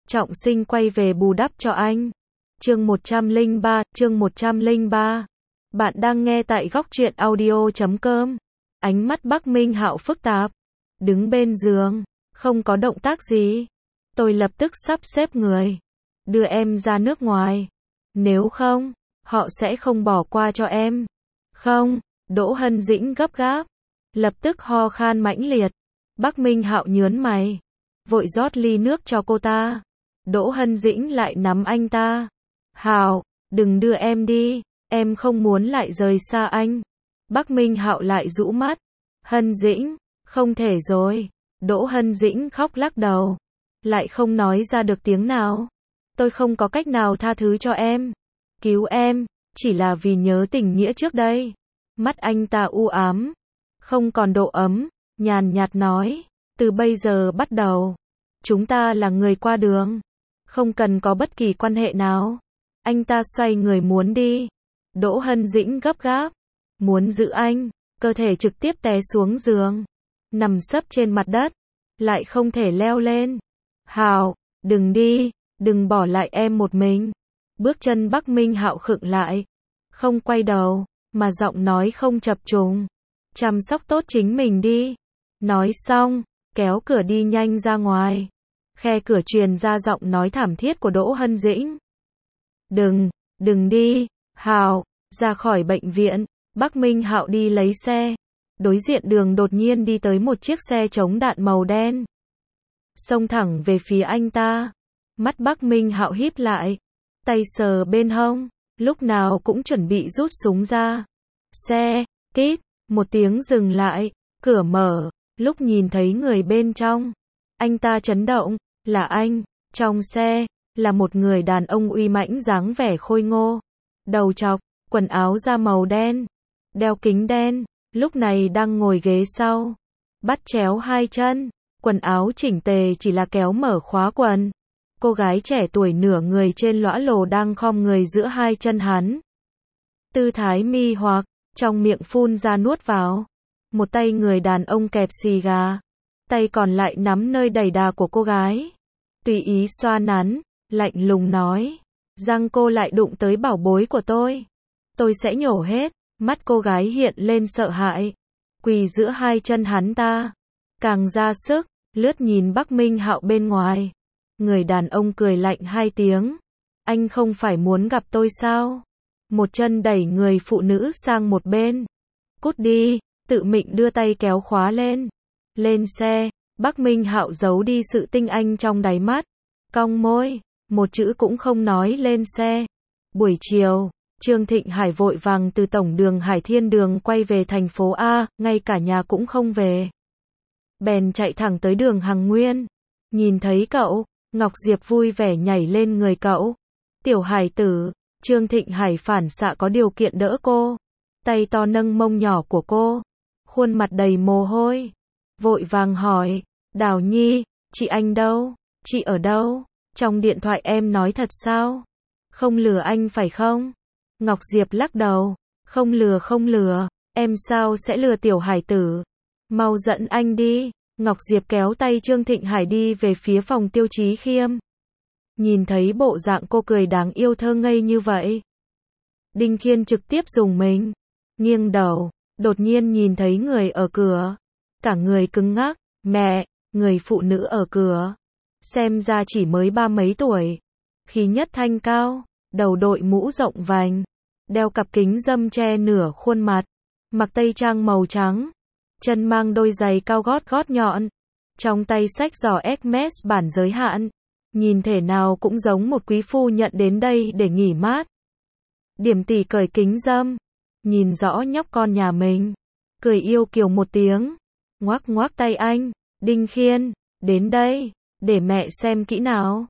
trọng sinh quay về bù đắp cho anh. Chương 103. Bạn đang nghe tại góc truyện audio.com. Ánh mắt Bắc Minh Hạo phức tạp, đứng bên giường, không có động tác gì. Tôi lập tức sắp xếp người, đưa em ra nước ngoài. Nếu không, họ sẽ không bỏ qua cho em. Không, Đỗ Hân Dĩnh gấp gáp, lập tức ho khan mãnh liệt. Bắc Minh Hạo nhớn mày, vội rót ly nước cho cô ta. Đỗ Hân Dĩnh lại nắm anh ta. Hạo, đừng đưa em đi, em không muốn lại rời xa anh. Bắc Minh Hạo lại rũ mắt. Hân Dĩnh, không thể rồi. Đỗ Hân Dĩnh khóc lắc đầu, lại không nói ra được tiếng nào. Tôi không có cách nào tha thứ cho em. Cứu em, chỉ là vì nhớ tình nghĩa trước đây. Mắt anh ta u ám, không còn độ ấm, nhàn nhạt nói, từ bây giờ bắt đầu, chúng ta là người qua đường, không cần có bất kỳ quan hệ nào. Anh ta xoay người muốn đi. Đỗ Hân Dĩnh gấp gáp, muốn giữ anh, cơ thể trực tiếp té xuống giường, nằm sấp trên mặt đất, lại không thể leo lên. Hạo, đừng đi, đừng bỏ lại em một mình. Bước chân Bắc Minh Hạo khựng lại, không quay đầu, mà giọng nói không chập trùng. Chăm sóc tốt chính mình đi. Nói xong, kéo cửa đi nhanh ra ngoài. Khe cửa truyền ra giọng nói thảm thiết của Đỗ Hân Dĩnh. Đừng đi, Hạo. Ra khỏi bệnh viện, Bắc Minh Hạo đi lấy xe. Đối diện đường đột nhiên đi tới một chiếc xe chống đạn màu đen, xông thẳng về phía anh ta. Mắt Bắc Minh Hạo híp lại, tay sờ bên hông, lúc nào cũng chuẩn bị rút súng ra. Xe, kít, một tiếng dừng lại, cửa mở, lúc nhìn thấy người bên trong, anh ta chấn động, là anh. Trong xe, là một người đàn ông uy mãnh dáng vẻ khôi ngô, đầu trọc, quần áo da màu đen, đeo kính đen, lúc này đang ngồi ghế sau, bắt chéo hai chân, quần áo chỉnh tề chỉ là kéo mở khóa quần. Cô gái trẻ tuổi nửa người trên lõa lồ đang khom người giữa hai chân hắn. Tư thái mê hoặc, trong miệng phun ra nuốt vào. Một tay người đàn ông kẹp xì gà, tay còn lại nắm nơi đầy đà của cô gái, tùy ý xoa nắn, lạnh lùng nói, răng cô lại đụng tới bảo bối của tôi sẽ nhổ hết. Mắt cô gái hiện lên sợ hãi, quỳ giữa hai chân hắn ta, càng ra sức, lướt nhìn Bắc Minh Hạo bên ngoài. Người đàn ông cười lạnh hai tiếng, anh không phải muốn gặp tôi sao? Một chân đẩy người phụ nữ sang một bên. Cút đi, tự mình đưa tay kéo khóa lên. Lên xe, Bắc Minh Hạo giấu đi sự tinh anh trong đáy mắt, cong môi, một chữ cũng không nói lên xe. Buổi chiều, Trương Thịnh Hải vội vàng từ tổng đường Hải Thiên Đường quay về thành phố A, ngay cả nhà cũng không về. Bèn chạy thẳng tới đường Hằng Nguyên. Nhìn thấy cậu, Ngọc Diệp vui vẻ nhảy lên người cậu. Tiểu Hải tử. Trương Thịnh Hải phản xạ có điều kiện đỡ cô, tay to nâng mông nhỏ của cô, khuôn mặt đầy mồ hôi, vội vàng hỏi, Đào Nhi, chị anh đâu? Chị ở đâu? Trong điện thoại em nói thật sao? Không lừa anh phải không? Ngọc Diệp lắc đầu, không lừa, em sao sẽ lừa tiểu hải tử? Mau dẫn anh đi. Ngọc Diệp kéo tay Trương Thịnh Hải đi về phía phòng Tiêu Chí Khiêm. Nhìn thấy bộ dạng cô cười đáng yêu thơ ngây như vậy, Đinh Khiên trực tiếp dùng mình, nghiêng đầu, đột nhiên nhìn thấy người ở cửa, cả người cứng ngắc. Mẹ, người phụ nữ ở cửa, xem ra chỉ mới 30 mấy tuổi, khí nhất thanh cao, đầu đội mũ rộng vành, đeo cặp kính râm che nửa khuôn mặt, mặc tây trang màu trắng, chân mang đôi giày cao gót nhọn, trong tay xách giỏ Hermes bản giới hạn, nhìn thể nào cũng giống một quý phu nhận đến đây để nghỉ mát. Điểm tỷ cởi kính râm, nhìn rõ nhóc con nhà mình, cười yêu kiều một tiếng, ngoắc tay anh. Đinh Khiên, đến đây, để mẹ xem kỹ nào.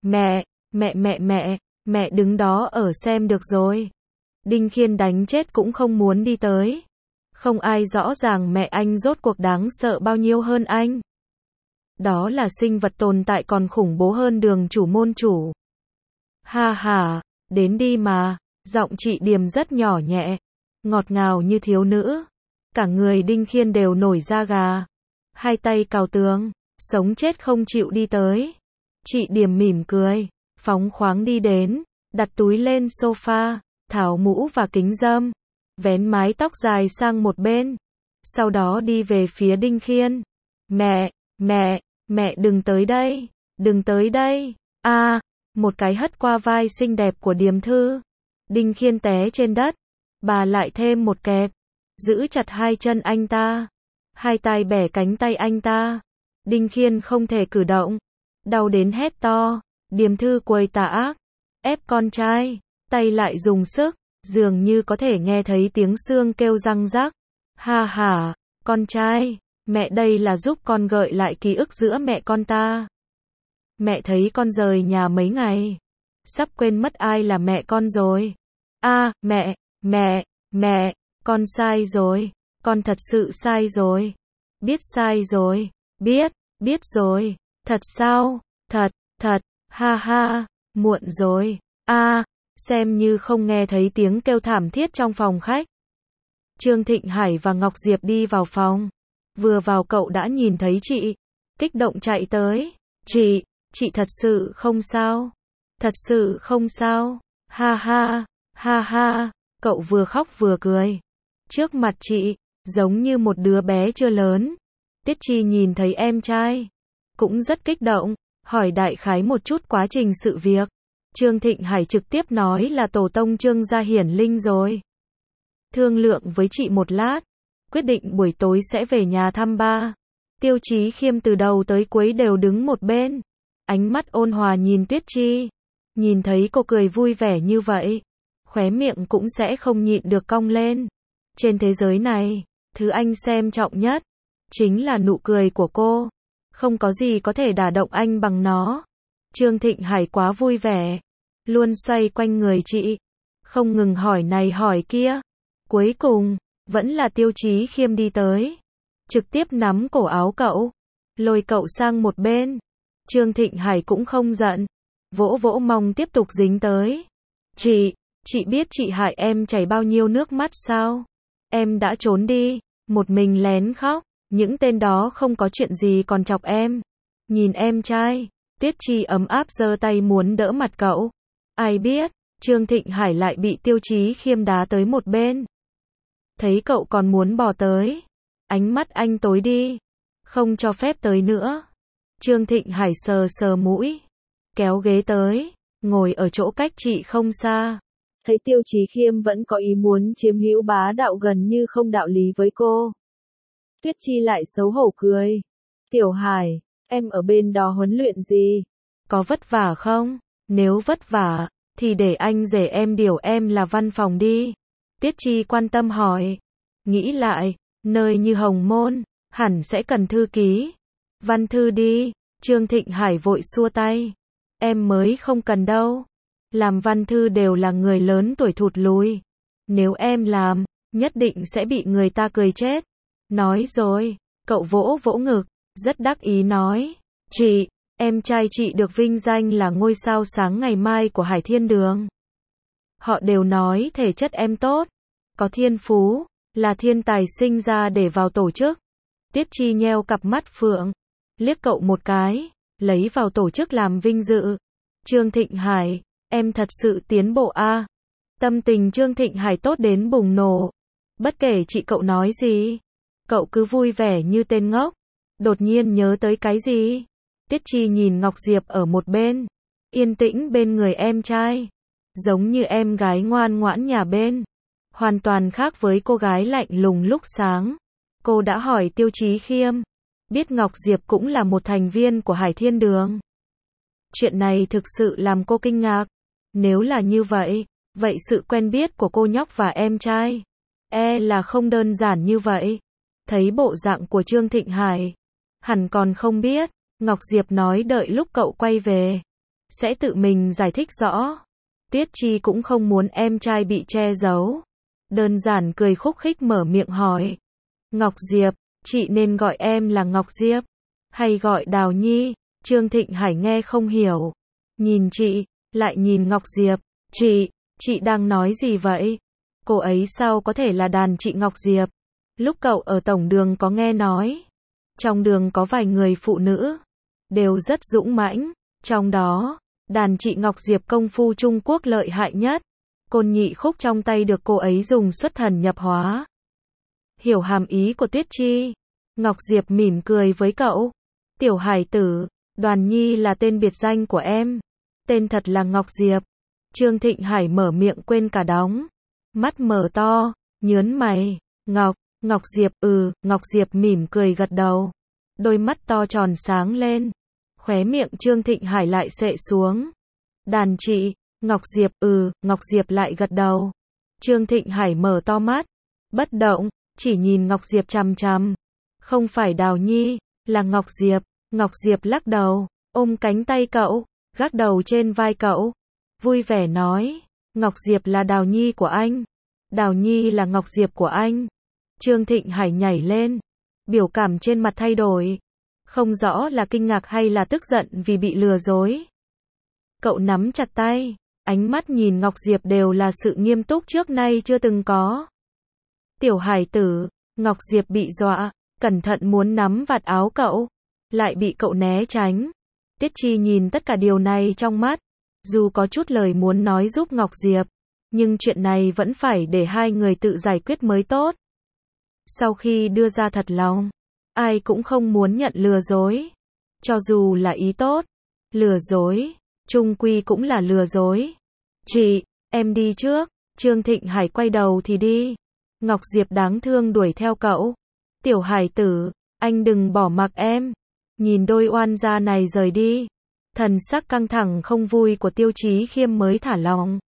Mẹ đứng đó ở xem được rồi. Đinh Khiên đánh chết cũng không muốn đi tới. Không ai rõ ràng mẹ anh rốt cuộc đáng sợ bao nhiêu hơn anh. Đó là sinh vật tồn tại còn khủng bố hơn đường chủ môn chủ. Ha ha, đến đi mà. Giọng chị Điềm rất nhỏ nhẹ, ngọt ngào như thiếu nữ. Cả người Đinh Khiên đều nổi da gà. Hai tay cào tường, sống chết không chịu đi tới. Chị Điềm mỉm cười, phóng khoáng đi đến, đặt túi lên sofa, tháo mũ và kính râm, vén mái tóc dài sang một bên. Sau đó đi về phía Đinh Khiên. Mẹ đừng tới đây, đừng tới đây. Một cái hất qua vai xinh đẹp của Điềm Thư. Đinh Khiên té trên đất. Bà lại thêm một kẹp, giữ chặt hai chân anh ta. Hai tay bẻ cánh tay anh ta. Đinh Khiên không thể cử động. Đau đến hét to. Điềm Thư quầy tà ác, ép con trai, tay lại dùng sức, dường như có thể nghe thấy tiếng xương kêu răng rắc. Ha ha, con trai, mẹ đây là giúp con gợi lại ký ức giữa mẹ con ta. Mẹ thấy con rời nhà mấy ngày, sắp quên mất ai là mẹ con rồi. Mẹ, con sai rồi, con thật sự sai rồi. Biết sai rồi, biết rồi, thật sao, thật, ha ha, muộn rồi. Xem như không nghe thấy tiếng kêu thảm thiết trong phòng khách. Trương Thịnh Hải và Ngọc Diệp đi vào phòng. Vừa vào cậu đã nhìn thấy chị. Kích động chạy tới. Chị thật sự không sao. Thật sự không sao. Ha ha. Cậu vừa khóc vừa cười. Trước mặt chị, giống như một đứa bé chưa lớn. Tiết Chi nhìn thấy em trai, cũng rất kích động, hỏi đại khái một chút quá trình sự việc. Trương Thịnh Hải trực tiếp nói là tổ tông Trương gia hiển linh rồi. Thương lượng với chị một lát, quyết định buổi tối sẽ về nhà thăm ba. Tiêu Chí Khiêm từ đầu tới cuối đều đứng một bên, ánh mắt ôn hòa nhìn Tuyết Chi. Nhìn thấy cô cười vui vẻ như vậy, khóe miệng cũng sẽ không nhịn được cong lên. Trên thế giới này, thứ anh xem trọng nhất chính là nụ cười của cô. Không có gì có thể đả động anh bằng nó. Trương Thịnh Hải quá vui vẻ, luôn xoay quanh người chị, không ngừng hỏi này hỏi kia. Cuối cùng, vẫn là Tiêu Chí Khiêm đi tới, trực tiếp nắm cổ áo cậu, lôi cậu sang một bên. Trương Thịnh Hải cũng không giận, vỗ mông tiếp tục dính tới. Chị biết chị hại em chảy bao nhiêu nước mắt sao? Em đã trốn đi, một mình lén khóc, những tên đó không có chuyện gì còn chọc em. Nhìn em trai, Tuyết Chi ấm áp giơ tay muốn đỡ mặt cậu. Ai biết, Trương Thịnh Hải lại bị Tiêu Chí Khiêm đá tới một bên. Thấy cậu còn muốn bò tới, ánh mắt anh tối đi, không cho phép tới nữa. Trương Thịnh Hải sờ mũi, kéo ghế tới, ngồi ở chỗ cách chị không xa. Thấy Tiêu Chí Khiêm vẫn có ý muốn chiếm hữu bá đạo gần như không đạo lý với cô. Tuyết Chi lại xấu hổ cười. Tiểu Hải, em ở bên đó huấn luyện gì? Có vất vả không? Nếu vất vả, thì để anh rể em điều em là văn phòng đi. Tuyết Chi quan tâm hỏi. Nghĩ lại, nơi như Hồng Môn, hẳn sẽ cần thư ký. Văn thư đi. Trương Thịnh Hải vội xua tay. Em mới không cần đâu. Làm văn thư đều là người lớn tuổi thụt lùi. Nếu em làm, nhất định sẽ bị người ta cười chết. Nói rồi, cậu vỗ ngực, rất đắc ý nói. Chị, em trai chị được vinh danh là ngôi sao sáng ngày mai của Hải Thiên Đường. Họ đều nói thể chất em tốt, có thiên phú, là thiên tài sinh ra để vào tổ chức. Tiết Chi nheo cặp mắt phượng, liếc cậu một cái, lấy vào tổ chức làm vinh dự. Trương Thịnh Hải, em thật sự tiến bộ a. Tâm tình Trương Thịnh Hải tốt đến bùng nổ. Bất kể chị cậu nói gì, cậu cứ vui vẻ như tên ngốc. Đột nhiên nhớ tới cái gì? Tiết Chi nhìn Ngọc Diệp ở một bên, yên tĩnh bên người em trai, giống như em gái ngoan ngoãn nhà bên, hoàn toàn khác với cô gái lạnh lùng lúc sáng. Cô đã hỏi Tiêu Chí Khiêm, biết Ngọc Diệp cũng là một thành viên của Hải Thiên Đường. Chuyện này thực sự làm cô kinh ngạc. Nếu là như vậy, vậy sự quen biết của cô nhóc và em trai là không đơn giản như vậy. Thấy bộ dạng của Trương Thịnh Hải, hẳn còn không biết. Ngọc Diệp nói đợi lúc cậu quay về, sẽ tự mình giải thích rõ. Tuyết Chi cũng không muốn em trai bị che giấu, đơn giản cười khúc khích mở miệng hỏi. Ngọc Diệp, chị nên gọi em là Ngọc Diệp, hay gọi Đào Nhi? Trương Thịnh Hải nghe không hiểu, nhìn chị, lại nhìn Ngọc Diệp. Chị đang nói gì vậy? Cô ấy sao có thể là đàn chị Ngọc Diệp? Lúc cậu ở tổng đường có nghe nói, trong đường có vài người phụ nữ, đều rất dũng mãnh, Trong đó, đàn chị Ngọc Diệp công phu Trung Quốc lợi hại nhất. Côn nhị khúc trong tay được cô ấy dùng xuất thần nhập hóa. Hiểu hàm ý của Tuyết Chi, Ngọc Diệp mỉm cười với cậu. Tiểu hải tử, Đoàn Nhi là tên biệt danh của em. Tên thật là Ngọc Diệp. Trương Thịnh Hải mở miệng quên cả đóng. Mắt mở to, nhớn mày. Ngọc Diệp, Ngọc Diệp mỉm cười gật đầu. Đôi mắt to tròn sáng lên. Khóe miệng Trương Thịnh Hải lại xệ xuống. Đàn chị, Ngọc Diệp, Ngọc Diệp lại gật đầu. Trương Thịnh Hải mở to mắt. Bất động, chỉ nhìn Ngọc Diệp chằm chằm. Không phải Đào Nhi, là Ngọc Diệp. Ngọc Diệp lắc đầu, ôm cánh tay cậu, gác đầu trên vai cậu. Vui vẻ nói, Ngọc Diệp là Đào Nhi của anh. Đào Nhi là Ngọc Diệp của anh. Trương Thịnh Hải nhảy lên. Biểu cảm trên mặt thay đổi. Không rõ là kinh ngạc hay là tức giận vì bị lừa dối. Cậu nắm chặt tay. Ánh mắt nhìn Ngọc Diệp đều là sự nghiêm túc trước nay chưa từng có. Tiểu hải tử, Ngọc Diệp bị dọa, cẩn thận muốn nắm vạt áo cậu. Lại bị cậu né tránh. Tiết Chi nhìn tất cả điều này trong mắt. Dù có chút lời muốn nói giúp Ngọc Diệp, nhưng chuyện này vẫn phải để hai người tự giải quyết mới tốt. Sau khi đưa ra thật lòng, ai cũng không muốn nhận lừa dối. Cho dù là ý tốt, lừa dối, chung quy cũng là lừa dối. Chị, em đi trước. Trương Thịnh Hải quay đầu thì đi. Ngọc Diệp đáng thương đuổi theo cậu. Tiểu hải tử, anh đừng bỏ mặc em. Nhìn đôi oan gia này rời đi. Thần sắc căng thẳng không vui của Tiêu Chí Khiêm mới thả lỏng.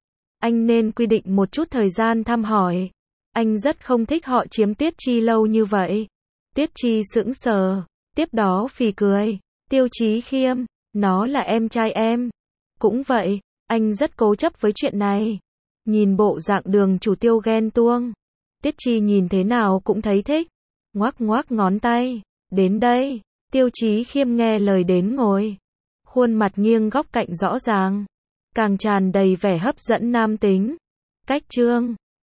Anh nên quy định một chút thời gian thăm hỏi. Anh rất không thích họ chiếm Tuyết Chi lâu như vậy. Tuyết Chi sững sờ, tiếp đó phì cười. Tiêu Chí Khiêm, nó là em trai em. Cũng vậy, anh rất cố chấp với chuyện này. Nhìn bộ dạng Đường chủ Tiêu ghen tuông. Tuyết Chi nhìn thế nào cũng thấy thích. Ngoác ngoác ngón tay. Đến đây. Tiêu Chí Khiêm nghe lời đến ngồi. Khuôn mặt nghiêng góc cạnh rõ ràng. Càng tràn đầy vẻ hấp dẫn nam tính. Cách Trương